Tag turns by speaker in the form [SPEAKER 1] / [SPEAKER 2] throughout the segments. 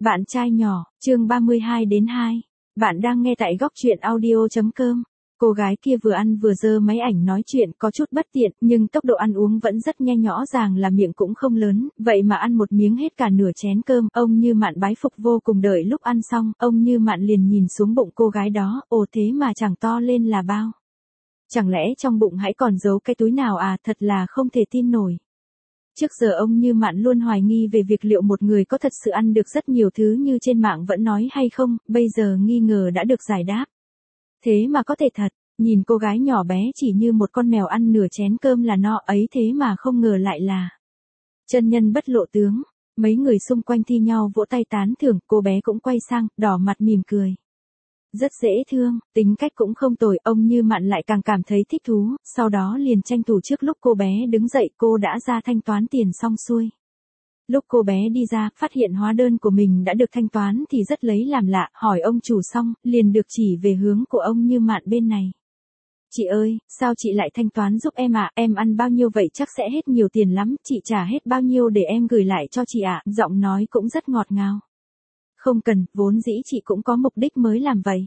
[SPEAKER 1] Bạn trai nhỏ, chương 32-2. Bạn đang nghe tại góc truyện audio.com. Cô gái kia vừa ăn vừa giơ máy ảnh nói chuyện có chút bất tiện, nhưng tốc độ ăn uống vẫn rất nhanh, rõ ràng là miệng cũng không lớn, vậy mà ăn một miếng hết cả nửa chén cơm. Ông Như Mạn bái phục vô cùng, đợi lúc ăn xong, ông Như Mạn liền nhìn xuống bụng cô gái đó, ồ thế mà chẳng to lên là bao. Chẳng lẽ trong bụng hãy còn giấu cái túi nào à, thật là không thể tin nổi. Trước giờ ông Như Mạn luôn hoài nghi về việc liệu một người có thật sự ăn được rất nhiều thứ như trên mạng vẫn nói hay không, bây giờ nghi ngờ đã được giải đáp. Thế mà có thể thật, nhìn cô gái nhỏ bé chỉ như một con mèo ăn nửa chén cơm là no ấy, thế mà không ngờ lại là chân nhân bất lộ tướng. Mấy người xung quanh thi nhau vỗ tay tán thưởng, cô bé cũng quay sang, đỏ mặt mỉm cười. Rất dễ thương, tính cách cũng không tồi, ông Như Mạn lại càng cảm thấy thích thú, sau đó liền tranh thủ trước lúc cô bé đứng dậy, cô đã ra thanh toán tiền xong xuôi. Lúc cô bé đi ra, phát hiện hóa đơn của mình đã được thanh toán thì rất lấy làm lạ, hỏi ông chủ xong, liền được chỉ về hướng của ông Như Mạn bên này. Chị ơi, sao chị lại thanh toán giúp em ạ, em ăn bao nhiêu vậy chắc sẽ hết nhiều tiền lắm, chị trả hết bao nhiêu để em gửi lại cho chị ạ, giọng nói cũng rất ngọt ngào. Không cần, vốn dĩ chị cũng có mục đích mới làm vậy.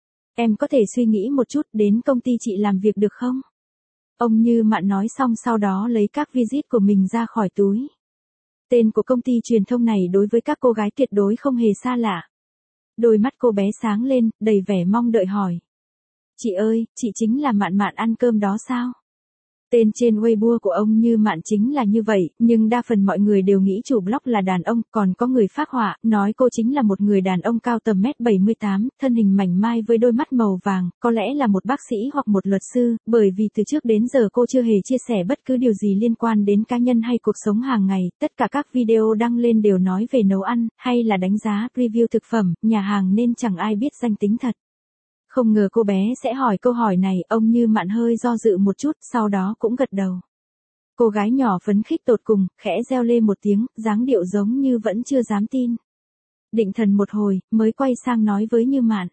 [SPEAKER 1] Em có thể suy nghĩ một chút, đến công ty chị làm việc được không? Ông Như Mạn nói xong sau đó lấy các visit của mình ra khỏi túi. Tên của công ty truyền thông này đối với các cô gái tuyệt đối không hề xa lạ. Đôi mắt cô bé sáng lên, đầy vẻ mong đợi hỏi. Chị ơi, chị chính là Mạn Mạn ăn cơm đó sao? Tên trên Weibo của ông Như Mạn chính là như vậy, nhưng đa phần mọi người đều nghĩ chủ blog là đàn ông, còn có người phác họa, nói cô chính là một người đàn ông cao tầm 1m78, thân hình mảnh mai với đôi mắt màu vàng, có lẽ là một bác sĩ hoặc một luật sư, bởi vì từ trước đến giờ cô chưa hề chia sẻ bất cứ điều gì liên quan đến cá nhân hay cuộc sống hàng ngày, tất cả các video đăng lên đều nói về nấu ăn, hay là đánh giá, review thực phẩm, nhà hàng nên chẳng ai biết danh tính thật. Không ngờ cô bé sẽ hỏi câu hỏi này, ông Như Mạn hơi do dự một chút, sau đó cũng gật đầu. Cô gái nhỏ phấn khích tột cùng, khẽ reo lên một tiếng, dáng điệu giống như vẫn chưa dám tin. Định thần một hồi, mới quay sang nói với Như Mạn.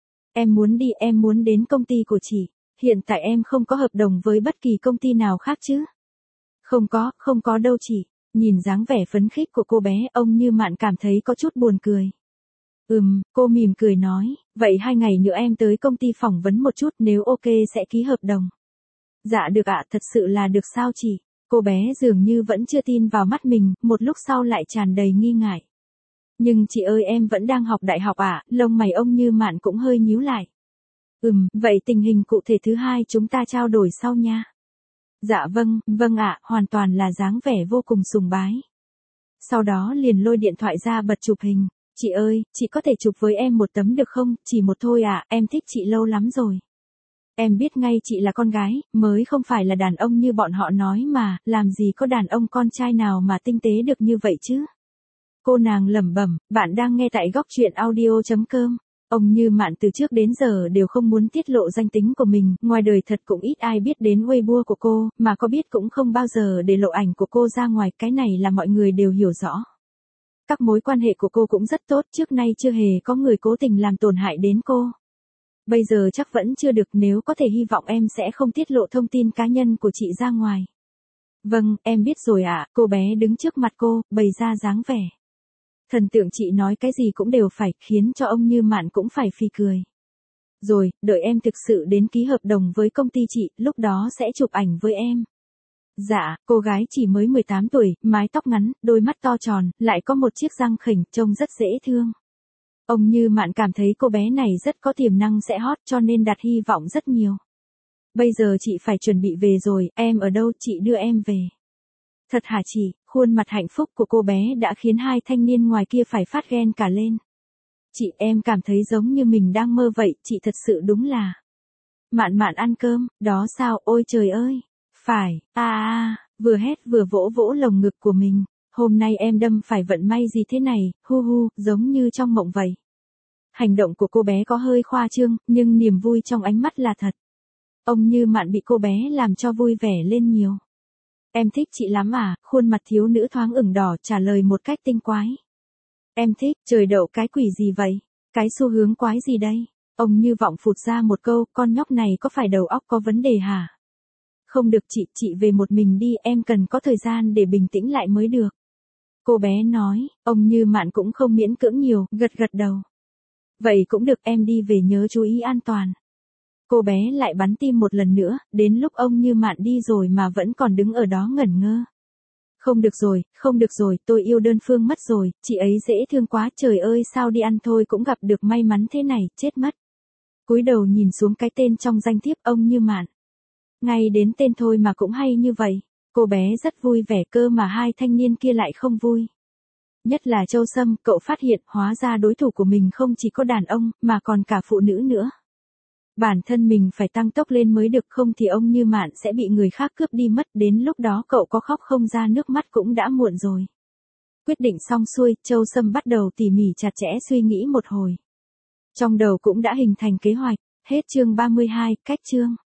[SPEAKER 1] Em muốn đi, em muốn đến công ty của chị. Hiện tại em không có hợp đồng với bất kỳ công ty nào khác chứ? Không có đâu chị. Nhìn dáng vẻ phấn khích của cô bé, ông Như Mạn cảm thấy có chút buồn cười. Cô mỉm cười nói, vậy 2 ngày nữa em tới công ty phỏng vấn một chút, nếu ok sẽ ký hợp đồng. Dạ được ạ, thật sự là được sao chị? Cô bé dường như vẫn chưa tin vào mắt mình, một lúc sau lại tràn đầy nghi ngại. Nhưng chị ơi, em vẫn đang học đại học ạ, lông mày ông Như Mạn cũng hơi nhíu lại. Vậy tình hình cụ thể thứ hai chúng ta trao đổi sau nha. Dạ vâng ạ, hoàn toàn là dáng vẻ vô cùng sùng bái. Sau đó liền lôi điện thoại ra bật chụp hình. Chị ơi, chị có thể chụp với em một tấm được không, chỉ một thôi ạ, em thích chị lâu lắm rồi. Em biết ngay chị là con gái, mới không phải là đàn ông như bọn họ nói mà, làm gì có đàn ông con trai nào mà tinh tế được như vậy chứ. Cô nàng lẩm bẩm, bạn đang nghe tại góc truyện audio.com. Ông Như Mạn từ trước đến giờ đều không muốn tiết lộ danh tính của mình, ngoài đời thật cũng ít ai biết đến Weibo của cô, mà có biết cũng không bao giờ để lộ ảnh của cô ra ngoài, cái này là mọi người đều hiểu rõ. Các mối quan hệ của cô cũng rất tốt, trước nay chưa hề có người cố tình làm tổn hại đến cô. Bây giờ chắc vẫn chưa được, nếu có thể hy vọng em sẽ không tiết lộ thông tin cá nhân của chị ra ngoài. Vâng, em biết rồi ạ, cô bé đứng trước mặt cô, bày ra dáng vẻ. Thần tượng chị nói cái gì cũng đều phải, khiến cho ông Như Mạn cũng phải phì cười. Rồi, đợi em thực sự đến ký hợp đồng với công ty chị, lúc đó sẽ chụp ảnh với em. Dạ, cô gái chỉ mới 18 tuổi, mái tóc ngắn, đôi mắt to tròn, lại có một chiếc răng khểnh, trông rất dễ thương. Ông Như Mạn cảm thấy cô bé này rất có tiềm năng sẽ hot, cho nên đặt hy vọng rất nhiều. Bây giờ chị phải chuẩn bị về rồi, em ở đâu, chị đưa em về. Thật hả chị? Khuôn mặt hạnh phúc của cô bé đã khiến hai thanh niên ngoài kia phải phát ghen cả lên. Chị, em cảm thấy giống như mình đang mơ vậy, chị thật sự đúng là. Mạn Mạn ăn cơm, đó sao, ôi trời ơi. Phải, vừa hét vừa vỗ vỗ lồng ngực của mình. Hôm nay em đâm phải vận may gì thế này, giống như trong mộng vậy. Hành động của cô bé có hơi khoa trương, nhưng niềm vui trong ánh mắt là thật. Ông Như Mạn bị cô bé làm cho vui vẻ lên nhiều. Em thích chị lắm à, khuôn mặt thiếu nữ thoáng ửng đỏ trả lời một cách tinh quái. Em thích, trời đậu cái quỷ gì vậy? Cái xu hướng quái gì đây? Ông Như vọng phụt ra một câu, con nhóc này có phải đầu óc có vấn đề hả? Không được chị về một mình đi, em cần có thời gian để bình tĩnh lại mới được. Cô bé nói, ông Như Mạn cũng không miễn cưỡng nhiều, gật gật đầu. Vậy cũng được, em đi về nhớ chú ý an toàn. Cô bé lại bắn tim một lần nữa, đến lúc ông Như Mạn đi rồi mà vẫn còn đứng ở đó ngẩn ngơ. Không được rồi, tôi yêu đơn phương mất rồi, chị ấy dễ thương quá, trời ơi sao đi ăn thôi cũng gặp được may mắn thế này, chết mất. Cúi đầu nhìn xuống cái tên trong danh thiếp ông Như Mạn. Ngay đến tên thôi mà cũng hay như vậy. Cô bé rất vui vẻ cơ mà hai thanh niên kia lại không vui. Nhất là Châu Sâm, cậu phát hiện hóa ra đối thủ của mình không chỉ có đàn ông mà còn cả phụ nữ nữa. Bản thân mình phải tăng tốc lên mới được, không thì ông Như Mạn sẽ bị người khác cướp đi mất, đến lúc đó cậu có khóc không ra nước mắt cũng đã muộn rồi. Quyết định xong xuôi, Châu Sâm bắt đầu tỉ mỉ chặt chẽ suy nghĩ một hồi. Trong đầu cũng đã hình thành kế hoạch. Hết chương 32, cách chương.